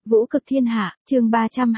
Vũ cực thiên hạ, chương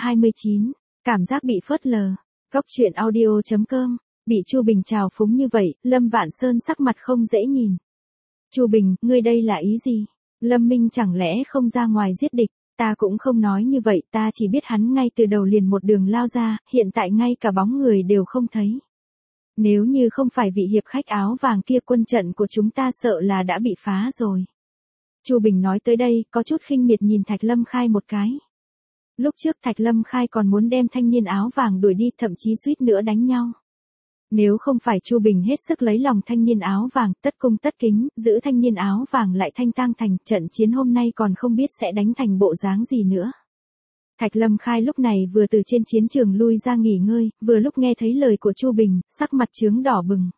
329, cảm giác bị phớt lờ. Góc truyện audio.com, bị Chu Bình trào phúng như vậy, Lâm Vạn Sơn sắc mặt không dễ nhìn. Chu Bình, ngươi đây là ý gì? Lâm Minh chẳng lẽ không ra ngoài giết địch? Ta cũng không nói như vậy, ta chỉ biết hắn ngay từ đầu liền một đường lao ra, hiện tại ngay cả bóng người đều không thấy. Nếu như không phải vị hiệp khách áo vàng kia, quân trận của chúng ta sợ là đã bị phá rồi. Chu Bình nói tới đây, có chút khinh miệt nhìn Thạch Lâm Khai một cái. Lúc trước Thạch Lâm Khai còn muốn đem thanh niên áo vàng đuổi đi, thậm chí suýt nữa đánh nhau. Nếu không phải Chu Bình hết sức lấy lòng thanh niên áo vàng, tất cung tất kính, giữ thanh niên áo vàng lại thanh tang thành, trận chiến hôm nay còn không biết sẽ đánh thành bộ dáng gì nữa. Thạch Lâm Khai lúc này vừa từ trên chiến trường lui ra nghỉ ngơi, vừa lúc nghe thấy lời của Chu Bình, sắc mặt chướng đỏ bừng.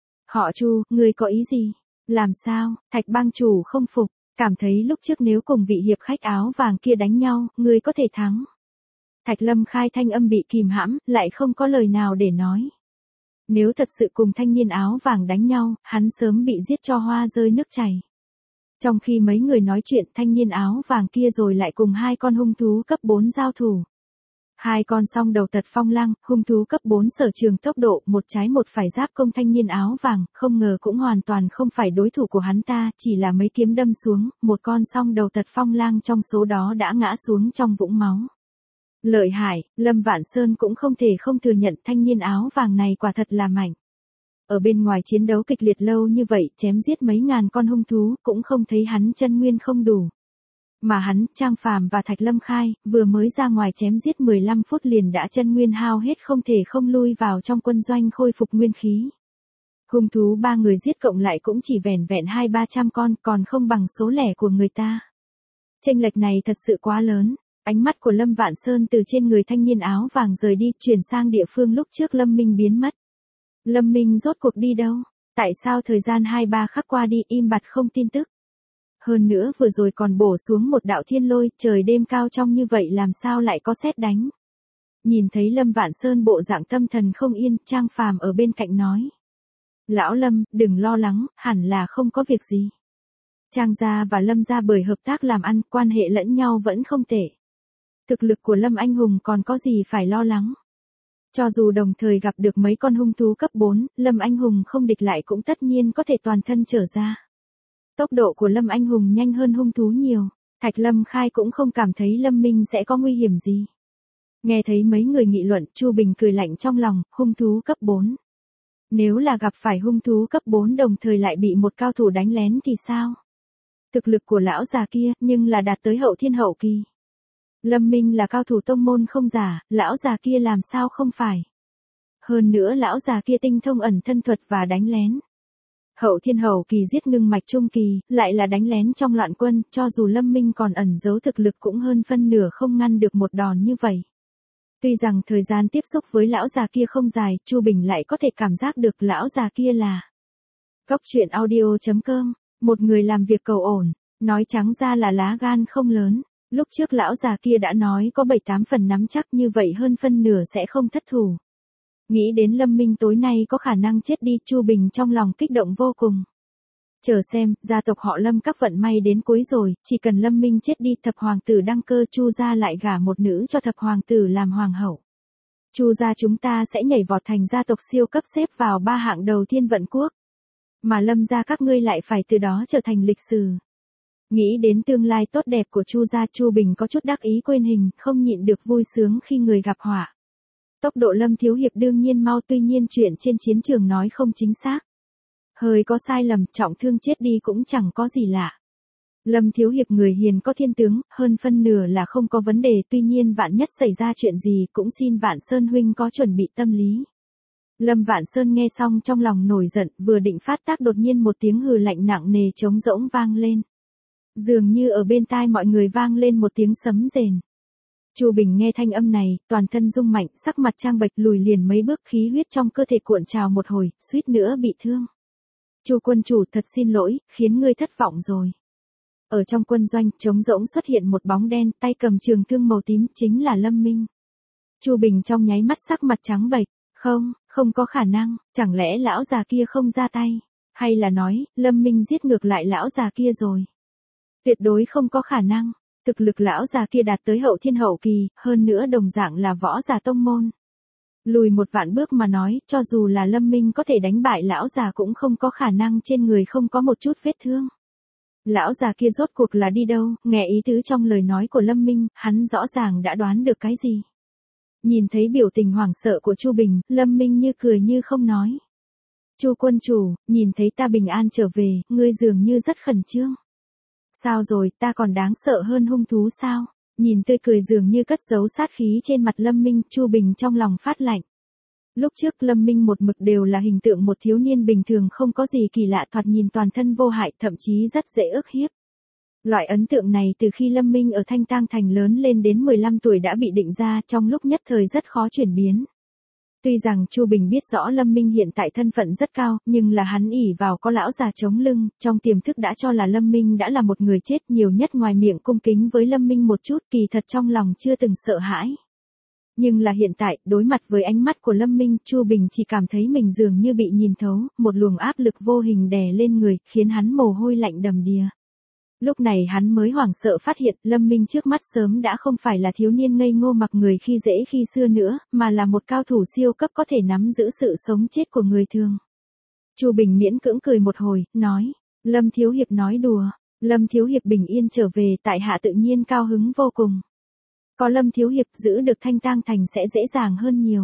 Họ Chu, ngươi có ý gì? Làm sao? Thạch bang chủ không phục, cảm thấy lúc trước nếu cùng vị hiệp khách áo vàng kia đánh nhau, ngươi có thể thắng. Thạch Lâm Khai thanh âm bị kìm hãm, lại không có lời nào để nói. Nếu thật sự cùng thanh niên áo vàng đánh nhau, hắn sớm bị giết cho hoa rơi nước chảy. Trong khi mấy người nói chuyện, thanh niên áo vàng kia rồi lại cùng hai con hung thú cấp 4 giao thủ. Hai con song đầu tật phong lang, hung thú cấp 4 sở trường tốc độ, một trái một phải giáp công thanh niên áo vàng, không ngờ cũng hoàn toàn không phải đối thủ của hắn ta, chỉ là mấy kiếm đâm xuống, một con song đầu tật phong lang trong số đó đã ngã xuống trong vũng máu. Lợi hại, Lâm Vạn Sơn cũng không thể không thừa nhận thanh niên áo vàng này quả thật là mạnh. Ở bên ngoài chiến đấu kịch liệt lâu như vậy, chém giết mấy ngàn con hung thú, cũng không thấy hắn chân nguyên không đủ. Mà hắn, Trang Phàm và Thạch Lâm Khai, vừa mới ra ngoài chém giết 15 phút liền đã chân nguyên hao hết, không thể không lui vào trong quân doanh khôi phục nguyên khí. Hung thú ba người giết cộng lại cũng chỉ vẻn vẹn 200-300 con, còn không bằng số lẻ của người ta. Chênh lệch này thật sự quá lớn. Ánh mắt của Lâm Vạn Sơn từ trên người thanh niên áo vàng rời đi, chuyển sang địa phương lúc trước Lâm Minh biến mất. Lâm Minh rốt cuộc đi đâu? Tại sao thời gian 2-3 khắc qua đi im bặt không tin tức? Hơn nữa vừa rồi còn bổ xuống một đạo thiên lôi, trời đêm cao trong như vậy làm sao lại có sét đánh? Nhìn thấy Lâm Vạn Sơn bộ dạng tâm thần không yên, Trang Phàm ở bên cạnh nói. Lão Lâm, đừng lo lắng, hẳn là không có việc gì. Trang gia và Lâm gia bởi hợp tác làm ăn, quan hệ lẫn nhau vẫn không tệ. Thực lực của Lâm Anh Hùng còn có gì phải lo lắng. Cho dù đồng thời gặp được mấy con hung thú cấp 4, Lâm Anh Hùng không địch lại cũng tất nhiên có thể toàn thân trở ra. Tốc độ của Lâm Anh Hùng nhanh hơn hung thú nhiều, Thạch Lâm Khai cũng không cảm thấy Lâm Minh sẽ có nguy hiểm gì. Nghe thấy mấy người nghị luận, Chu Bình cười lạnh trong lòng, hung thú cấp 4. Nếu là gặp phải hung thú cấp 4 đồng thời lại bị một cao thủ đánh lén thì sao? Thực lực của lão già kia, nhưng là đạt tới hậu thiên hậu kỳ. Lâm Minh là cao thủ tông môn không giả, lão già kia làm sao không phải. Hơn nữa lão già kia tinh thông ẩn thân thuật và đánh lén. Hậu thiên hậu kỳ giết ngưng mạch trung kỳ, lại là đánh lén trong loạn quân, cho dù Lâm Minh còn ẩn giấu thực lực cũng hơn phân nửa không ngăn được một đòn như vậy. Tuy rằng thời gian tiếp xúc với lão già kia không dài, Chu Bình lại có thể cảm giác được lão già kia là Góc truyện audio.com, một người làm việc cầu ổn, nói trắng ra là lá gan không lớn. Lúc trước lão già kia đã nói có 7-8 phần nắm chắc, như vậy hơn phân nửa sẽ không thất thủ. Nghĩ đến Lâm Minh tối nay có khả năng chết đi, Chu Bình trong lòng kích động vô cùng. Chờ xem, gia tộc họ Lâm các vận may đến cuối rồi, chỉ cần Lâm Minh chết đi, thập hoàng tử đăng cơ, Chu gia lại gả một nữ cho thập hoàng tử làm hoàng hậu. Chu gia chúng ta sẽ nhảy vọt thành gia tộc siêu cấp, xếp vào 3 hạng đầu thiên vận quốc. Mà Lâm gia các ngươi lại phải từ đó trở thành lịch sử. Nghĩ đến tương lai tốt đẹp của Chu gia, Chu Bình có chút đắc ý quên hình, không nhịn được vui sướng khi người gặp họa. Tốc độ Lâm Thiếu Hiệp đương nhiên mau, tuy nhiên chuyện trên chiến trường nói không chính xác. Hơi có sai lầm, trọng thương chết đi cũng chẳng có gì lạ. Lâm Thiếu Hiệp người hiền có thiên tướng, hơn phân nửa là không có vấn đề, tuy nhiên vạn nhất xảy ra chuyện gì cũng xin Vạn Sơn huynh có chuẩn bị tâm lý. Lâm Vạn Sơn nghe xong trong lòng nổi giận, vừa định phát tác đột nhiên một tiếng hừ lạnh nặng nề trống rỗng vang lên. Dường như ở bên tai mọi người vang lên một tiếng sấm rền. Chu Bình nghe thanh âm này, toàn thân rung mạnh, sắc mặt trang bệch, lùi liền mấy bước, khí huyết trong cơ thể cuộn trào một hồi, suýt nữa bị thương. Chu quân chủ, thật xin lỗi, khiến ngươi thất vọng rồi. Ở trong quân doanh, trống rỗng xuất hiện một bóng đen, tay cầm trường thương màu tím, chính là Lâm Minh. Chu Bình trong nháy mắt sắc mặt trắng bệch, không có khả năng, chẳng lẽ lão già kia không ra tay, hay là nói, Lâm Minh giết ngược lại lão già kia rồi. Tuyệt đối không có khả năng. Thực lực lão già kia đạt tới hậu thiên hậu kỳ, hơn nữa đồng dạng là võ giả tông môn. Lùi một vạn bước mà nói, cho dù là Lâm Minh có thể đánh bại lão già cũng không có khả năng trên người không có một chút vết thương. Lão già kia rốt cuộc là đi đâu, nghe ý tứ trong lời nói của Lâm Minh, hắn rõ ràng đã đoán được cái gì. Nhìn thấy biểu tình hoảng sợ của Chu Bình, Lâm Minh như cười như không nói. Chu quân chủ, nhìn thấy ta bình an trở về, ngươi dường như rất khẩn trương. Sao rồi, ta còn đáng sợ hơn hung thú sao? Nhìn tươi cười dường như cất giấu sát khí trên mặt Lâm Minh, Chu Bình trong lòng phát lạnh. Lúc trước Lâm Minh một mực đều là hình tượng một thiếu niên bình thường không có gì kỳ lạ, thoạt nhìn toàn thân vô hại, thậm chí rất dễ ức hiếp. Loại ấn tượng này từ khi Lâm Minh ở Thanh Tang Thành lớn lên đến 15 tuổi đã bị định ra, trong lúc nhất thời rất khó chuyển biến. Tuy rằng Chu Bình biết rõ Lâm Minh hiện tại thân phận rất cao, nhưng là hắn ỷ vào có lão già chống lưng, trong tiềm thức đã cho là Lâm Minh đã là một người chết, nhiều nhất ngoài miệng cung kính với Lâm Minh một chút, kỳ thật trong lòng chưa từng sợ hãi. Nhưng là hiện tại, đối mặt với ánh mắt của Lâm Minh, Chu Bình chỉ cảm thấy mình dường như bị nhìn thấu, một luồng áp lực vô hình đè lên người, khiến hắn mồ hôi lạnh đầm đìa. Lúc này hắn mới hoảng sợ phát hiện Lâm Minh trước mắt sớm đã không phải là thiếu niên ngây ngô mặc người khi dễ khi xưa nữa, mà là một cao thủ siêu cấp có thể nắm giữ sự sống chết của người thường. Chu Bình miễn cưỡng cười một hồi, nói, Lâm Thiếu Hiệp nói đùa, Lâm Thiếu Hiệp bình yên trở về tại hạ tự nhiên cao hứng vô cùng. Có Lâm Thiếu Hiệp giữ được Thanh Tang Thành sẽ dễ dàng hơn nhiều.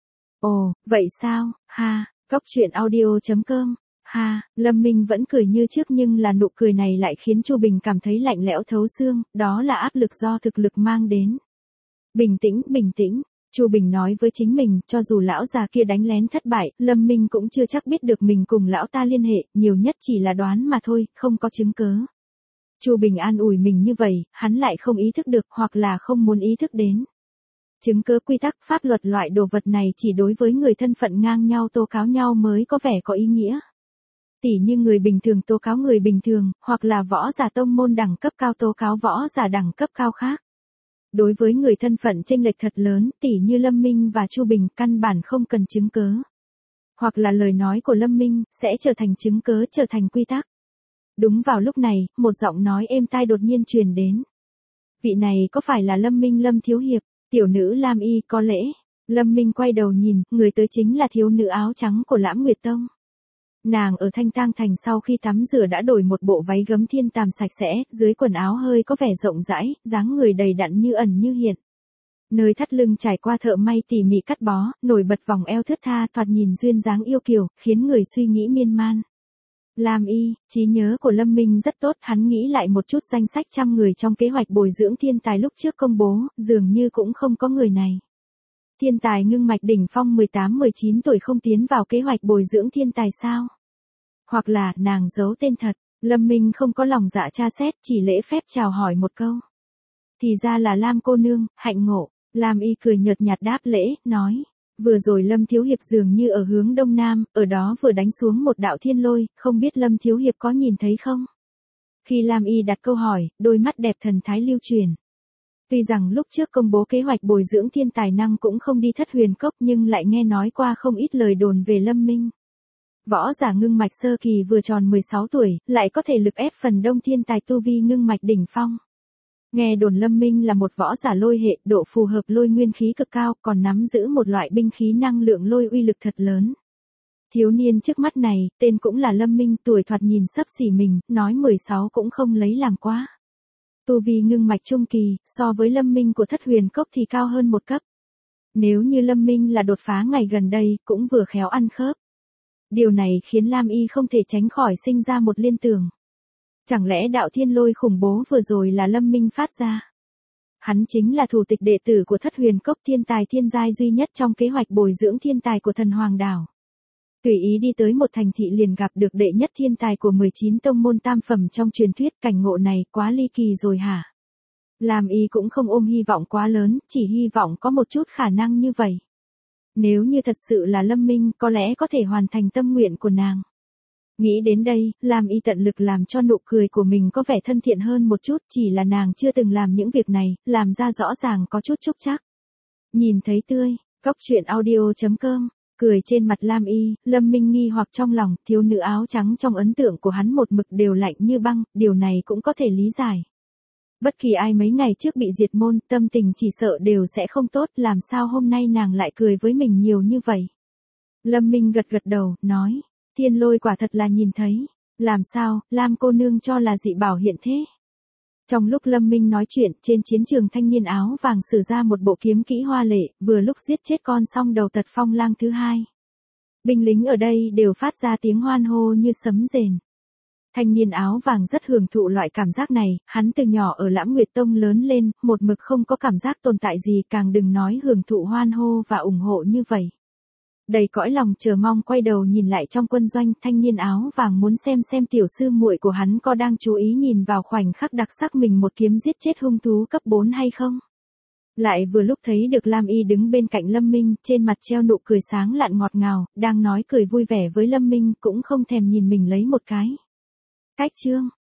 Ồ, vậy sao, ha, coctruyện.audio.com. Ha, Lâm Minh vẫn cười như trước nhưng là nụ cười này lại khiến Chu Bình cảm thấy lạnh lẽo thấu xương, đó là áp lực do thực lực mang đến. Bình tĩnh, Chu Bình nói với chính mình, cho dù lão già kia đánh lén thất bại, Lâm Minh cũng chưa chắc biết được mình cùng lão ta liên hệ, nhiều nhất chỉ là đoán mà thôi, không có chứng cớ. Chu Bình an ủi mình như vậy, hắn lại không ý thức được hoặc là không muốn ý thức đến. Chứng cớ quy tắc pháp luật loại đồ vật này chỉ đối với người thân phận ngang nhau tố cáo nhau mới có vẻ có ý nghĩa. Tỉ như người bình thường tố cáo người bình thường, hoặc là võ giả tông môn đẳng cấp cao tố cáo võ giả đẳng cấp cao khác. Đối với người thân phận chênh lệch thật lớn, tỉ như Lâm Minh và Chu Bình, căn bản không cần chứng cớ. Hoặc là lời nói của Lâm Minh, sẽ trở thành chứng cớ, trở thành quy tắc. Đúng vào lúc này, một giọng nói êm tai đột nhiên truyền đến. Vị này có phải là Lâm Minh Lâm Thiếu Hiệp, tiểu nữ Lam Y có lẽ. Lâm Minh quay đầu nhìn, người tới chính là thiếu nữ áo trắng của Lãm Nguyệt Tông. Nàng ở Thanh Tang Thành sau khi tắm rửa đã đổi một bộ váy gấm thiên tàm sạch sẽ, dưới quần áo hơi có vẻ rộng rãi, dáng người đầy đặn như ẩn như hiện. Nơi thắt lưng trải qua thợ may tỉ mỉ cắt bó, nổi bật vòng eo thướt tha, thoạt nhìn duyên dáng yêu kiều, khiến người suy nghĩ miên man. Lam Y, trí nhớ của Lâm Minh rất tốt, hắn nghĩ lại một chút danh sách 100 người trong kế hoạch bồi dưỡng thiên tài lúc trước công bố, dường như cũng không có người này. Thiên tài ngưng mạch đỉnh phong 18-19 tuổi không tiến vào kế hoạch bồi dưỡng thiên tài sao? Hoặc là, nàng giấu tên thật, Lâm Minh không có lòng dạ tra xét, chỉ lễ phép chào hỏi một câu. Thì ra là Lam cô nương, hạnh ngộ, Lam Y cười nhợt nhạt đáp lễ, nói. Vừa rồi Lâm Thiếu Hiệp dường như ở hướng đông nam, ở đó vừa đánh xuống một đạo thiên lôi, không biết Lâm Thiếu Hiệp có nhìn thấy không? Khi Lam Y đặt câu hỏi, đôi mắt đẹp thần thái lưu truyền. Tuy rằng lúc trước công bố kế hoạch bồi dưỡng thiên tài năng cũng không đi Thất Huyền Cốc nhưng lại nghe nói qua không ít lời đồn về Lâm Minh. Võ giả ngưng mạch sơ kỳ vừa tròn 16 tuổi, lại có thể lực ép phần đông thiên tài tu vi ngưng mạch đỉnh phong. Nghe đồn Lâm Minh là một võ giả lôi hệ, độ phù hợp lôi nguyên khí cực cao, còn nắm giữ một loại binh khí năng lượng lôi uy lực thật lớn. Thiếu niên trước mắt này, tên cũng là Lâm Minh, tuổi thoạt nhìn xấp xỉ mình, nói 16 cũng không lấy làm quá. Tu vi ngưng mạch trung kỳ, so với Lâm Minh của Thất Huyền Cốc thì cao hơn một cấp. Nếu như Lâm Minh là đột phá ngày gần đây, cũng vừa khéo ăn khớp. Điều này khiến Lam Y không thể tránh khỏi sinh ra một liên tưởng. Chẳng lẽ đạo thiên lôi khủng bố vừa rồi là Lâm Minh phát ra? Hắn chính là thủ tịch đệ tử của Thất Huyền Cốc, thiên tài thiên giai duy nhất trong kế hoạch bồi dưỡng thiên tài của Thần Hoàng Đảo. Tùy ý đi tới một thành thị liền gặp được đệ nhất thiên tài của 19 tông môn tam phẩm trong truyền thuyết, cảnh ngộ này quá ly kỳ rồi hả? Lam Y cũng không ôm hy vọng quá lớn, chỉ hy vọng có một chút khả năng như vậy. Nếu như thật sự là Lâm Minh, có lẽ có thể hoàn thành tâm nguyện của nàng. Nghĩ đến đây, Lam Y tận lực làm cho nụ cười của mình có vẻ thân thiện hơn một chút, chỉ là nàng chưa từng làm những việc này, làm ra rõ ràng có chút chúc chắc. Nhìn thấy tươi, coctruyện.audio.com, cười trên mặt Lam Y, Lâm Minh nghi hoặc trong lòng, thiếu nữ áo trắng trong ấn tượng của hắn một mực đều lạnh như băng, điều này cũng có thể lý giải. Bất kỳ ai mấy ngày trước bị diệt môn, tâm tình chỉ sợ đều sẽ không tốt, làm sao hôm nay nàng lại cười với mình nhiều như vậy. Lâm Minh gật gật đầu, nói, Thiên Lôi quả thật là nhìn thấy. Làm sao, Lam cô nương cho là dị bảo hiện thế. Trong lúc Lâm Minh nói chuyện, trên chiến trường thanh niên áo vàng sử ra một bộ kiếm kỹ hoa lệ, vừa lúc giết chết con song đầu Tật Phong Lang thứ hai. Binh lính ở đây đều phát ra tiếng hoan hô như sấm rền. Thanh niên áo vàng rất hưởng thụ loại cảm giác này, hắn từ nhỏ ở Lãm Nguyệt Tông lớn lên, một mực không có cảm giác tồn tại gì, càng đừng nói hưởng thụ hoan hô và ủng hộ như vậy. Đầy cõi lòng chờ mong quay đầu nhìn lại trong quân doanh, thanh niên áo vàng muốn xem tiểu sư muội của hắn có đang chú ý nhìn vào khoảnh khắc đặc sắc mình một kiếm giết chết hung thú cấp 4 hay không. Lại vừa lúc thấy được Lam Y đứng bên cạnh Lâm Minh, trên mặt treo nụ cười sáng lạn ngọt ngào, đang nói cười vui vẻ với Lâm Minh, cũng không thèm nhìn mình lấy một cái. Cách chương